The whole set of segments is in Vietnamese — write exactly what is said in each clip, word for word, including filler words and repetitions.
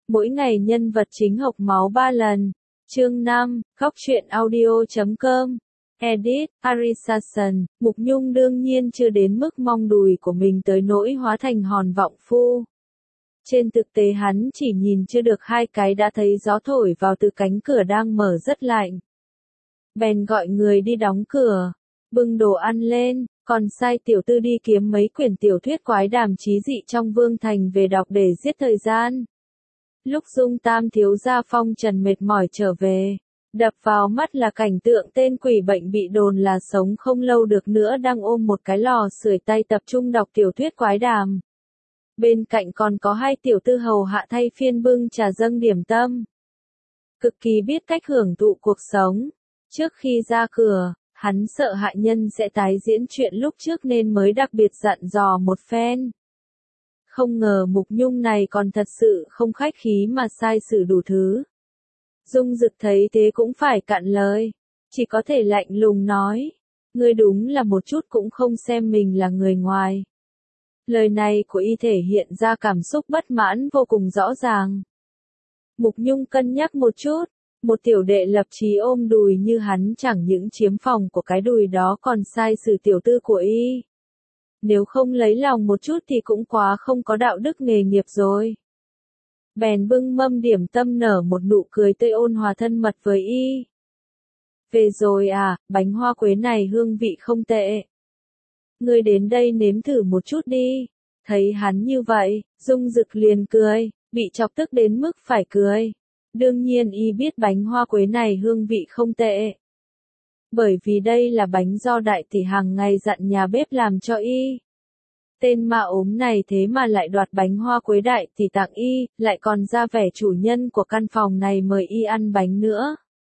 Mỗi ngày nhân vật chính hộc máu ba lần. Chương năm, Góc truyện audio chấm com. Edit, Arisason, Mục Nhung đương nhiên chưa đến mức mong đùi của mình tới nỗi hóa thành hòn vọng phu. Trên thực tế hắn chỉ nhìn chưa được hai cái đã thấy gió thổi vào từ cánh cửa đang mở rất lạnh. Bèn gọi người đi đóng cửa, bưng đồ ăn lên, còn sai tiểu tư đi kiếm mấy quyển tiểu thuyết quái đàm chí dị trong Vương Thành về đọc để giết thời gian. Lúc Dung Tam thiếu gia phong trần mệt mỏi trở về, đập vào mắt là cảnh tượng tên quỷ bệnh bị đồn là sống không lâu được nữa đang ôm một cái lò sưởi tay tập trung đọc tiểu thuyết quái đàm. Bên cạnh còn có hai tiểu tư hầu hạ thay phiên bưng trà dâng điểm tâm. Cực kỳ biết cách hưởng thụ cuộc sống. Trước khi ra cửa, hắn sợ hại nhân sẽ tái diễn chuyện lúc trước nên mới đặc biệt dặn dò một phen. Không ngờ Mục Nhung này còn thật sự không khách khí mà sai xử đủ thứ. Dung Dực thấy thế cũng phải cạn lời, chỉ có thể lạnh lùng nói, ngươi đúng là một chút cũng không xem mình là người ngoài. Lời này của y thể hiện ra cảm xúc bất mãn vô cùng rõ ràng. Mục Nhung cân nhắc một chút, một tiểu đệ lập chí ôm đùi như hắn chẳng những chiếm phòng của cái đùi đó còn sai xử tiểu tư của y. Nếu không lấy lòng một chút thì cũng quá không có đạo đức nghề nghiệp rồi. Bèn bưng mâm điểm tâm nở một nụ cười tươi ôn hòa thân mật với y. Về rồi à, bánh hoa quế này hương vị không tệ. Ngươi đến đây nếm thử một chút đi. Thấy hắn như vậy, Dung Dực liền cười, bị chọc tức đến mức phải cười. Đương nhiên y biết bánh hoa quế này hương vị không tệ. Bởi vì đây là bánh do đại tỷ hàng ngày dặn nhà bếp làm cho y. Tên ma ốm này thế mà lại đoạt bánh hoa quế đại tỷ tặng y, lại còn ra vẻ chủ nhân của căn phòng này mời y ăn bánh nữa.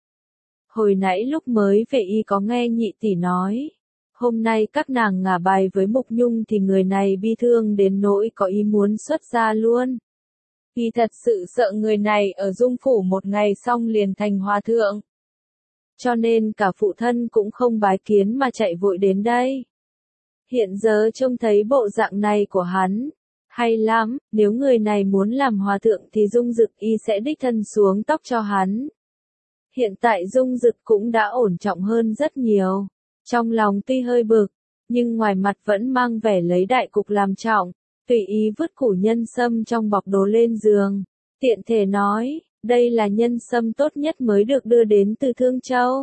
Hồi nãy lúc mới về y có nghe nhị tỷ nói, hôm nay các nàng ngả bài với Mục Nhung thì người này bi thương đến nỗi có ý muốn xuất gia luôn. Y thật sự sợ người này ở Dung Phủ một ngày xong liền thành hòa thượng. Cho nên cả phụ thân cũng không bái kiến mà chạy vội đến đây. Hiện giờ trông thấy bộ dạng này của hắn, hay lắm, nếu người này muốn làm hòa thượng thì Dung Dực y sẽ đích thân xuống tóc cho hắn. Hiện tại Dung Dực cũng đã ổn trọng hơn rất nhiều, trong lòng tuy hơi bực, nhưng ngoài mặt vẫn mang vẻ lấy đại cục làm trọng, tùy ý vứt củ nhân sâm trong bọc đồ lên giường, tiện thể nói, đây là nhân sâm tốt nhất mới được đưa đến từ Thương Châu.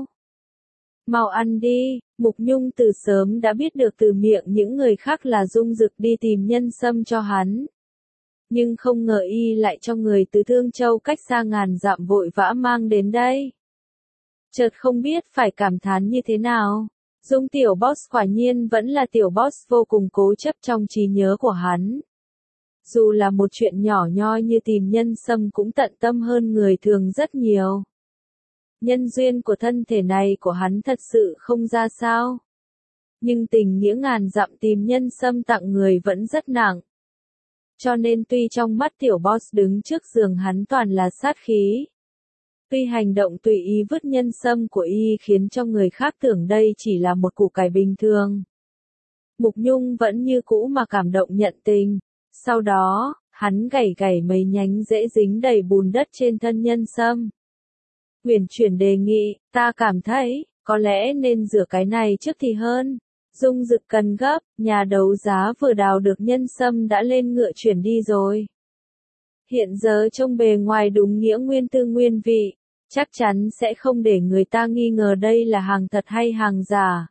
Mau ăn đi, Mục Nhung từ sớm đã biết được từ miệng những người khác là Dung Dực đi tìm nhân sâm cho hắn. Nhưng không ngờ y lại cho người từ Thương Châu cách xa ngàn dặm vội vã mang đến đây. Chợt không biết phải cảm thán như thế nào. Dung tiểu boss quả nhiên vẫn là tiểu boss vô cùng cố chấp trong trí nhớ của hắn. Dù là một chuyện nhỏ nhoi như tìm nhân sâm cũng tận tâm hơn người thường rất nhiều. Nhân duyên của thân thể này của hắn thật sự không ra sao. Nhưng tình nghĩa ngàn dặm tìm nhân sâm tặng người vẫn rất nặng. Cho nên tuy trong mắt tiểu boss đứng trước giường hắn toàn là sát khí. Tuy hành động tùy ý vứt nhân sâm của y khiến cho người khác tưởng đây chỉ là một củ cải bình thường. Mục Nhung vẫn như cũ mà cảm động nhận tình. Sau đó, hắn gảy gảy mấy nhánh rễ dính đầy bùn đất trên thân nhân sâm. Huyền chuyển đề nghị, ta cảm thấy, có lẽ nên rửa cái này trước thì hơn. Dung Dực cần gấp, nhà đấu giá vừa đào được nhân sâm đã lên ngựa chuyển đi rồi. Hiện giờ trông bề ngoài đúng nghĩa nguyên tư nguyên vị, chắc chắn sẽ không để người ta nghi ngờ đây là hàng thật hay hàng giả.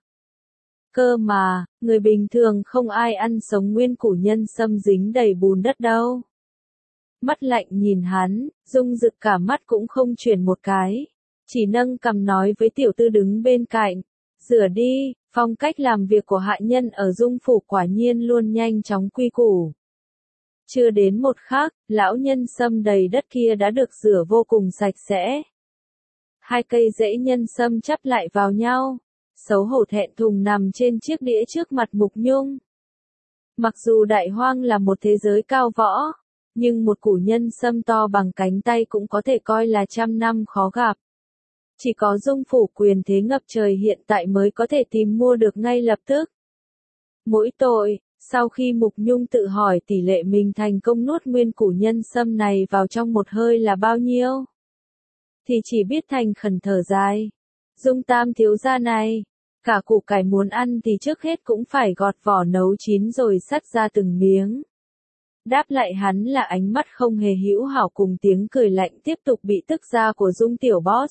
Cơ mà, người bình thường không ai ăn sống nguyên củ nhân sâm dính đầy bùn đất đâu. Mắt lạnh nhìn hắn, Dung Dực cả mắt cũng không chuyển một cái, chỉ nâng cằm nói với tiểu tư đứng bên cạnh, rửa đi, phong cách làm việc của hạ nhân ở Dung Phủ quả nhiên luôn nhanh chóng quy củ. Chưa đến một khắc, lão nhân sâm đầy đất kia đã được rửa vô cùng sạch sẽ. Hai cây rễ nhân sâm chắp lại vào nhau, xấu hổ thẹn thùng nằm trên chiếc đĩa trước mặt Mục Nhung. Mặc dù Đại Hoang là một thế giới cao võ, nhưng một củ nhân sâm to bằng cánh tay cũng có thể coi là trăm năm khó gặp. Chỉ có Dung Phủ quyền thế ngập trời hiện tại mới có thể tìm mua được ngay lập tức. Mỗi tội, Sau khi Mục Nhung tự hỏi tỷ lệ mình thành công nuốt nguyên củ nhân sâm này vào trong một hơi là bao nhiêu, thì chỉ biết thành khẩn thở dài. Dung Tam thiếu gia này, cả củ cải muốn ăn thì trước hết cũng phải gọt vỏ nấu chín rồi xắt ra từng miếng. Đáp lại hắn là ánh mắt không hề hữu hảo cùng tiếng cười lạnh tiếp tục bị tức ra của Dung tiểu boss.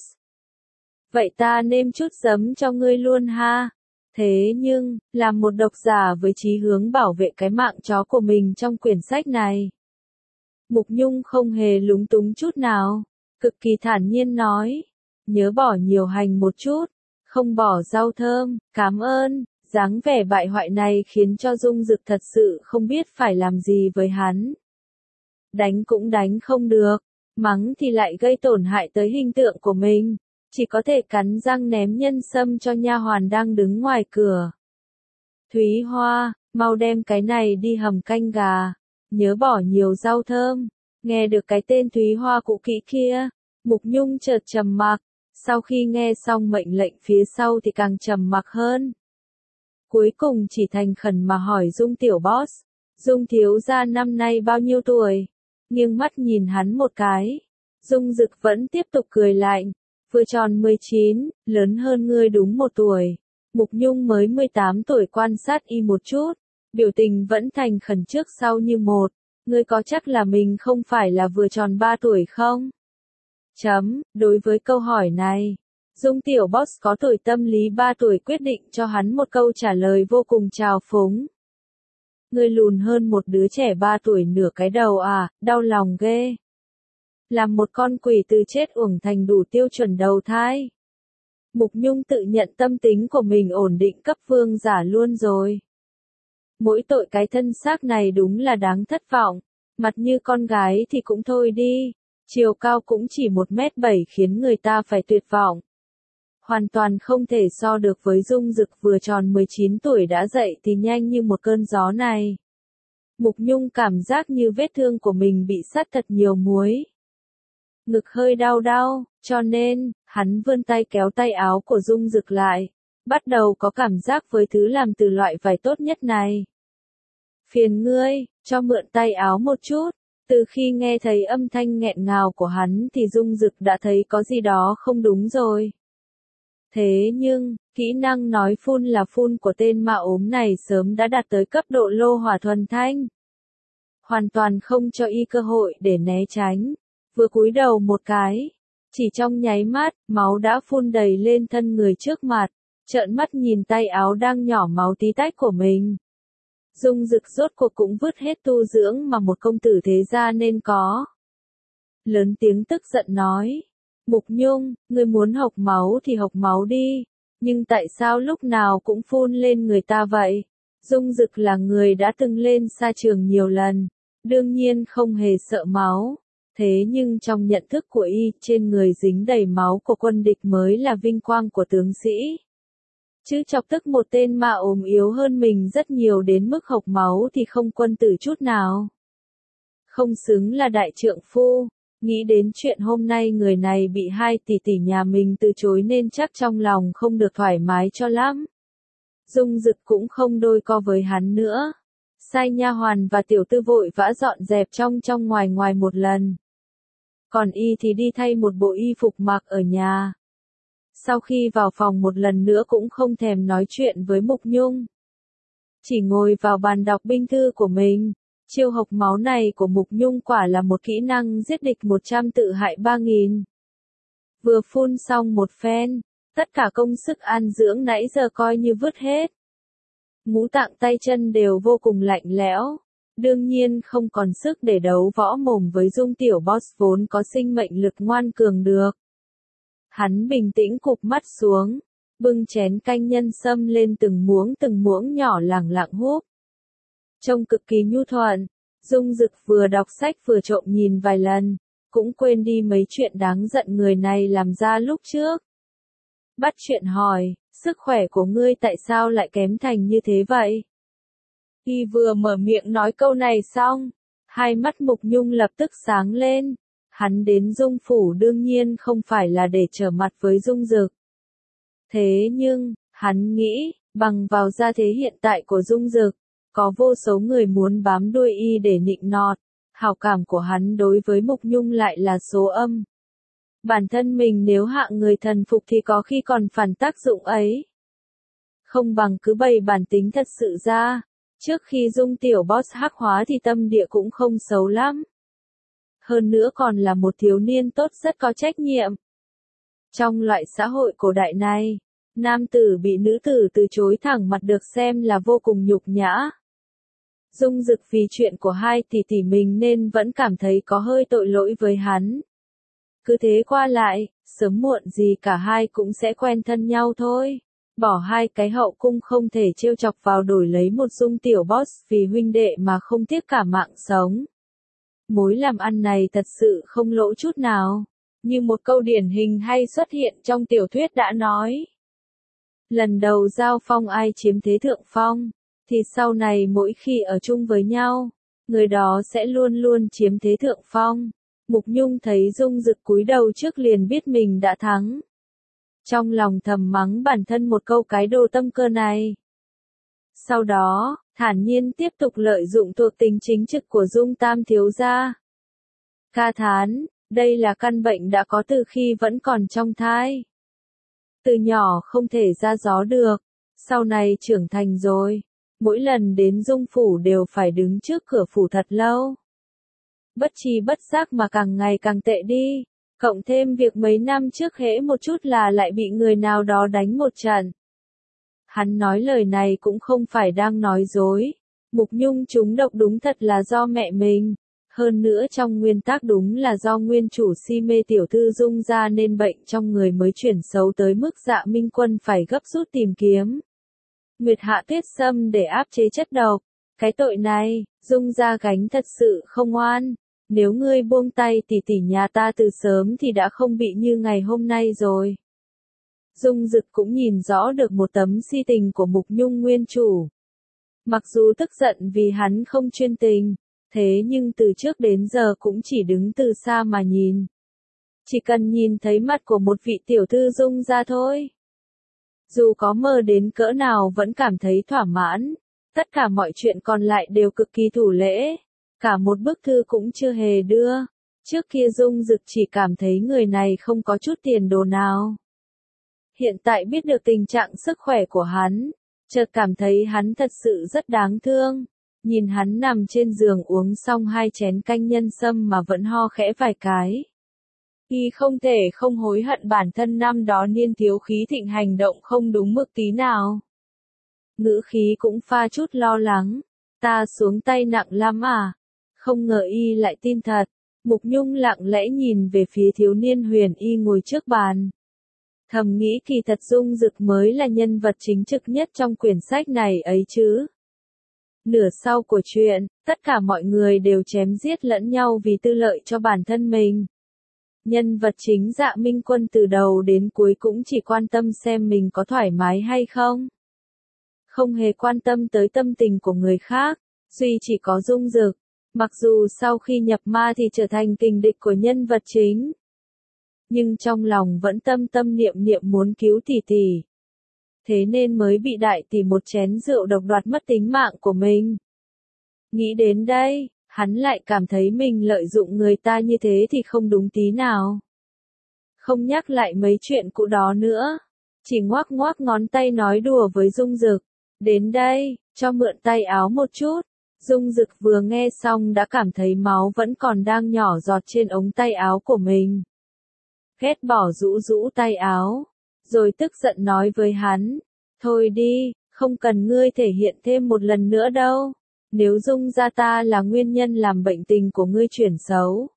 Vậy ta nêm chút giấm cho ngươi luôn ha. Thế nhưng, làm một độc giả với chí hướng bảo vệ cái mạng chó của mình trong quyển sách này, Mục Nhung không hề lúng túng chút nào, cực kỳ thản nhiên nói, nhớ bỏ nhiều hành một chút, không bỏ rau thơm, cảm ơn. Dáng vẻ bại hoại này khiến cho Dung Dực thật sự không biết phải làm gì với hắn. Đánh cũng đánh không được, mắng thì lại gây tổn hại tới hình tượng của mình, chỉ có thể cắn răng ném nhân sâm cho nha hoàn đang đứng ngoài cửa. Thúy Hoa, mau đem cái này đi hầm canh gà, nhớ bỏ nhiều rau thơm. Nghe được cái tên Thúy Hoa cũ kỹ kia, Mục Nhung chợt trầm mặc, sau khi nghe xong mệnh lệnh phía sau thì càng trầm mặc hơn. Cuối cùng chỉ thành khẩn mà hỏi Dung tiểu boss, Dung thiếu gia năm nay bao nhiêu tuổi? Nghiêng mắt nhìn hắn một cái, Dung Dực vẫn tiếp tục cười lạnh, vừa tròn mười chín, lớn hơn ngươi đúng một tuổi. Mục Nhung mới mười tám tuổi quan sát y một chút, biểu tình vẫn thành khẩn trước sau như một, ngươi có chắc là mình không phải là vừa tròn ba tuổi không? Chấm, đối với câu hỏi này, Dung tiểu boss có tuổi tâm lý ba tuổi quyết định cho hắn một câu trả lời vô cùng trào phúng. Ngươi lùn hơn một đứa trẻ ba tuổi nửa cái đầu à, đau lòng ghê. Làm một con quỷ từ chết uổng thành đủ tiêu chuẩn đầu thai. Mục Nhung tự nhận tâm tính của mình ổn định cấp vương giả luôn rồi. Mỗi tội cái thân xác này đúng là đáng thất vọng, mặt như con gái thì cũng thôi đi, chiều cao cũng chỉ một mét bảy khiến người ta phải tuyệt vọng. Hoàn toàn không thể so được với Dung Dực vừa tròn mười chín tuổi đã dậy thì nhanh như một cơn gió này. Mục Nhung cảm giác như vết thương của mình bị sắt thật nhiều muối. Ngực hơi đau đau, cho nên, hắn vươn tay kéo tay áo của Dung Dực lại, bắt đầu có cảm giác với thứ làm từ loại vải tốt nhất này. Phiền ngươi, cho mượn tay áo một chút. Từ khi nghe thấy âm thanh nghẹn ngào của hắn thì Dung Dực đã thấy có gì đó không đúng rồi. Thế nhưng, kỹ năng nói phun là phun của tên ma ốm này sớm đã đạt tới cấp độ lô hỏa thuần thanh. Hoàn toàn không cho y cơ hội để né tránh. Vừa cúi đầu một cái, chỉ trong nháy mắt, máu đã phun đầy lên thân người trước mặt, trợn mắt nhìn tay áo đang nhỏ máu tí tách của mình. Dung Dực rốt cuộc cũng vứt hết tu dưỡng mà một công tử thế gia nên có. Lớn tiếng tức giận nói, Mục Nhung, ngươi muốn hộc máu thì hộc máu đi, nhưng tại sao lúc nào cũng phun lên người ta vậy? Dung Dực là người đã từng lên sa trường nhiều lần, đương nhiên không hề sợ máu. Thế nhưng trong nhận thức của y, trên người dính đầy máu của quân địch mới là vinh quang của tướng sĩ. Chứ chọc tức một tên mà ốm yếu hơn mình rất nhiều đến mức hộc máu thì không quân tử chút nào. Không xứng là đại trượng phu. Nghĩ đến chuyện hôm nay người này bị hai tỷ tỷ nhà mình từ chối nên chắc trong lòng không được thoải mái cho lắm. Dung Dực cũng không đôi co với hắn nữa. Sai nha hoàn và tiểu tư vội vã dọn dẹp trong trong ngoài ngoài một lần. Còn y thì đi thay một bộ y phục mặc ở nhà. Sau khi vào phòng một lần nữa cũng không thèm nói chuyện với Mục Nhung. Chỉ ngồi vào bàn đọc binh thư của mình. Chiêu hộc máu này của Mục Nhung quả là một kỹ năng giết địch một trăm tự hại ba nghìn. Vừa phun xong một phen, tất cả công sức an dưỡng nãy giờ coi như vứt hết. Ngũ tạng tay chân đều vô cùng lạnh lẽo, đương nhiên không còn sức để đấu võ mồm với Dung tiểu boss vốn có sinh mệnh lực ngoan cường được. Hắn bình tĩnh cụp mắt xuống, bưng chén canh nhân sâm lên từng muỗng từng muỗng nhỏ lẳng lặng húp. Trông cực kỳ nhu thuận, Dung Dực vừa đọc sách vừa trộm nhìn vài lần, cũng quên đi mấy chuyện đáng giận người này làm ra lúc trước. Bắt chuyện hỏi, sức khỏe của ngươi tại sao lại kém thành như thế vậy? Y vừa mở miệng nói câu này xong, hai mắt Mục Nhung lập tức sáng lên. Hắn đến Dung phủ đương nhiên không phải là để trở mặt với Dung Dực. Thế nhưng, hắn nghĩ, bằng vào gia thế hiện tại của Dung Dực, Có vô số người muốn bám đuôi y để nịnh nọt, hảo cảm của hắn đối với Mục Nhung lại là số âm. Bản thân mình nếu hạ người thần phục thì có khi còn phản tác dụng ấy. Không bằng cứ bày bản tính thật sự ra, trước khi Dung tiểu boss hắc hóa thì tâm địa cũng không xấu lắm. Hơn nữa còn là một thiếu niên tốt rất có trách nhiệm. Trong loại xã hội cổ đại này, nam tử bị nữ tử từ chối thẳng mặt được xem là vô cùng nhục nhã. Dung Dực vì chuyện của hai tỷ tỷ mình nên vẫn cảm thấy có hơi tội lỗi với hắn. Cứ thế qua lại, sớm muộn gì cả hai cũng sẽ quen thân nhau thôi. Bỏ hai cái hậu cung không thể trêu chọc vào đổi lấy một Dung tiểu boss vì huynh đệ mà không tiếc cả mạng sống. Mối làm ăn này thật sự không lỗ chút nào. Như một câu điển hình hay xuất hiện trong tiểu thuyết đã nói. Lần đầu giao phong ai chiếm thế thượng phong, thì sau này mỗi khi ở chung với nhau, người đó sẽ luôn luôn chiếm thế thượng phong. Mục Nhung thấy Dung Dực cúi đầu trước liền biết mình đã thắng. Trong lòng thầm mắng bản thân một câu cái đồ tâm cơ này. Sau đó, thản nhiên tiếp tục lợi dụng thuộc tính chính trực của Dung Tam thiếu gia. Ca thán, đây là căn bệnh đã có từ khi vẫn còn trong thai. Từ nhỏ không thể ra gió được, sau này trưởng thành rồi, mỗi lần đến Dung phủ đều phải đứng trước cửa phủ thật lâu. Bất tri bất giác mà càng ngày càng tệ đi, cộng thêm việc mấy năm trước hễ một chút là lại bị người nào đó đánh một trận. Hắn nói lời này cũng không phải đang nói dối, Mục Nhung trúng độc đúng thật là do mẹ mình. Hơn nữa trong nguyên tắc đúng là do nguyên chủ si mê tiểu thư Dung ra nên bệnh trong người mới chuyển xấu tới mức Dạ Minh Quân phải gấp rút tìm kiếm Nguyệt Hạ Tuyết Sâm để áp chế chất độc. Cái tội này, Dung ra gánh thật sự không oan. Nếu ngươi buông tay tỷ tỷ nhà ta từ sớm thì đã không bị như ngày hôm nay rồi. Dung Dực cũng nhìn rõ được một tấm si tình của Mục Nhung nguyên chủ. Mặc dù tức giận vì hắn không chuyên tình, thế nhưng từ trước đến giờ cũng chỉ đứng từ xa mà nhìn. Chỉ cần nhìn thấy mặt của một vị tiểu thư Dung ra thôi. Dù có mơ đến cỡ nào vẫn cảm thấy thỏa mãn, tất cả mọi chuyện còn lại đều cực kỳ thủ lễ. Cả một bức thư cũng chưa hề đưa. Trước kia Dung Dực chỉ cảm thấy người này không có chút tiền đồ nào. Hiện tại biết được tình trạng sức khỏe của hắn, chợt cảm thấy hắn thật sự rất đáng thương. Nhìn hắn nằm trên giường uống xong hai chén canh nhân sâm mà vẫn ho khẽ vài cái. Y không thể không hối hận bản thân năm đó niên thiếu khí thịnh hành động không đúng mực tí nào. Ngữ khí cũng pha chút lo lắng. Ta xuống tay nặng lắm à? Không ngờ y lại tin thật. Mục Nhung lặng lẽ nhìn về phía thiếu niên Huyền Y ngồi trước bàn. Thầm nghĩ kỳ thật Dung Dực mới là nhân vật chính trực nhất trong quyển sách này ấy chứ. Nửa sau của chuyện, tất cả mọi người đều chém giết lẫn nhau vì tư lợi cho bản thân mình. Nhân vật chính Dạ Minh Quân từ đầu đến cuối cũng chỉ quan tâm xem mình có thoải mái hay không. Không hề quan tâm tới tâm tình của người khác, duy chỉ có Dung Dực. Mặc dù sau khi nhập ma thì trở thành kình địch của nhân vật chính. Nhưng trong lòng vẫn tâm tâm niệm niệm muốn cứu tỷ tỷ. Thế nên mới bị đại tỷ một chén rượu độc đoạt mất tính mạng của mình. Nghĩ đến đây, hắn lại cảm thấy mình lợi dụng người ta như thế thì không đúng tí nào. Không nhắc lại mấy chuyện cũ đó nữa. Chỉ ngoác ngoác ngón tay nói đùa với Dung Dực. Đến đây, cho mượn tay áo một chút. Dung Dực vừa nghe xong đã cảm thấy máu vẫn còn đang nhỏ giọt trên ống tay áo của mình. Ghét bỏ rũ rũ tay áo, rồi tức giận nói với hắn, thôi đi, không cần ngươi thể hiện thêm một lần nữa đâu, nếu Dung ra ta là nguyên nhân làm bệnh tình của ngươi chuyển xấu.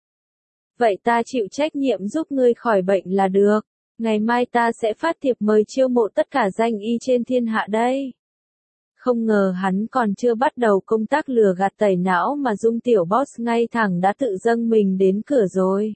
Vậy ta chịu trách nhiệm giúp ngươi khỏi bệnh là được, ngày mai ta sẽ phát thiệp mời chiêu mộ tất cả danh y trên thiên hạ đây. Không ngờ hắn còn chưa bắt đầu công tác lừa gạt tẩy não mà Dung tiểu boss ngay thẳng đã tự dâng mình đến cửa rồi.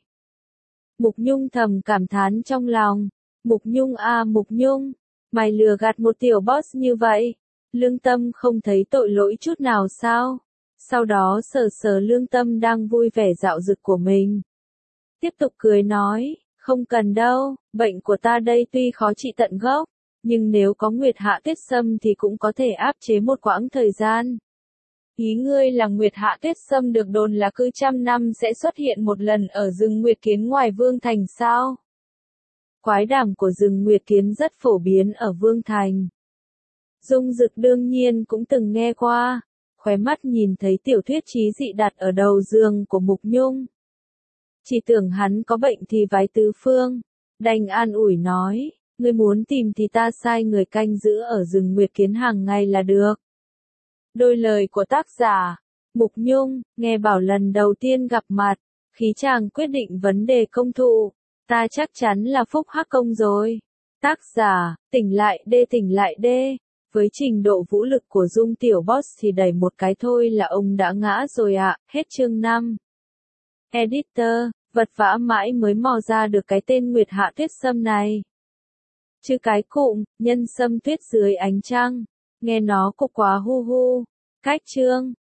Mục Nhung thầm cảm thán trong lòng. Mục Nhung à Mục Nhung, mày lừa gạt một tiểu boss như vậy, lương tâm không thấy tội lỗi chút nào sao? Sau đó sờ sờ lương tâm đang vui vẻ dạo dực của mình. Tiếp tục cười nói, không cần đâu, bệnh của ta đây tuy khó trị tận gốc, nhưng nếu có Nguyệt Hạ Tuyết Sâm thì cũng có thể áp chế một quãng thời gian. Ý ngươi là Nguyệt Hạ Tuyết Sâm được đồn là cứ trăm năm sẽ xuất hiện một lần ở rừng Nguyệt Kiến ngoài Vương Thành sao? Quái đàm của rừng Nguyệt Kiến rất phổ biến ở Vương Thành. Dung Dực đương nhiên cũng từng nghe qua, khóe mắt nhìn thấy tiểu thuyết chí dị đặt ở đầu giường của Mục Nhung. Chỉ tưởng hắn có bệnh thì vái tứ phương, đành an ủi nói, ngươi muốn tìm thì ta sai người canh giữ ở rừng Nguyệt Kiến hàng ngày là được. Đôi lời của tác giả, Mục Nhung, nghe bảo lần đầu tiên gặp mặt, khí chàng quyết định vấn đề công thụ, ta chắc chắn là Phúc Hắc Công rồi. Tác giả, tỉnh lại đê tỉnh lại đê, với trình độ vũ lực của Dung tiểu boss thì đẩy một cái thôi là ông đã ngã rồi ạ, hết chương năm. Editor, vật vã mãi mới mò ra được cái tên Nguyệt Hạ Tuyết Sâm này. Chứ cái cụm, nhân sâm tuyết dưới ánh trăng, nghe nó cục quá hu hu. Cách chương.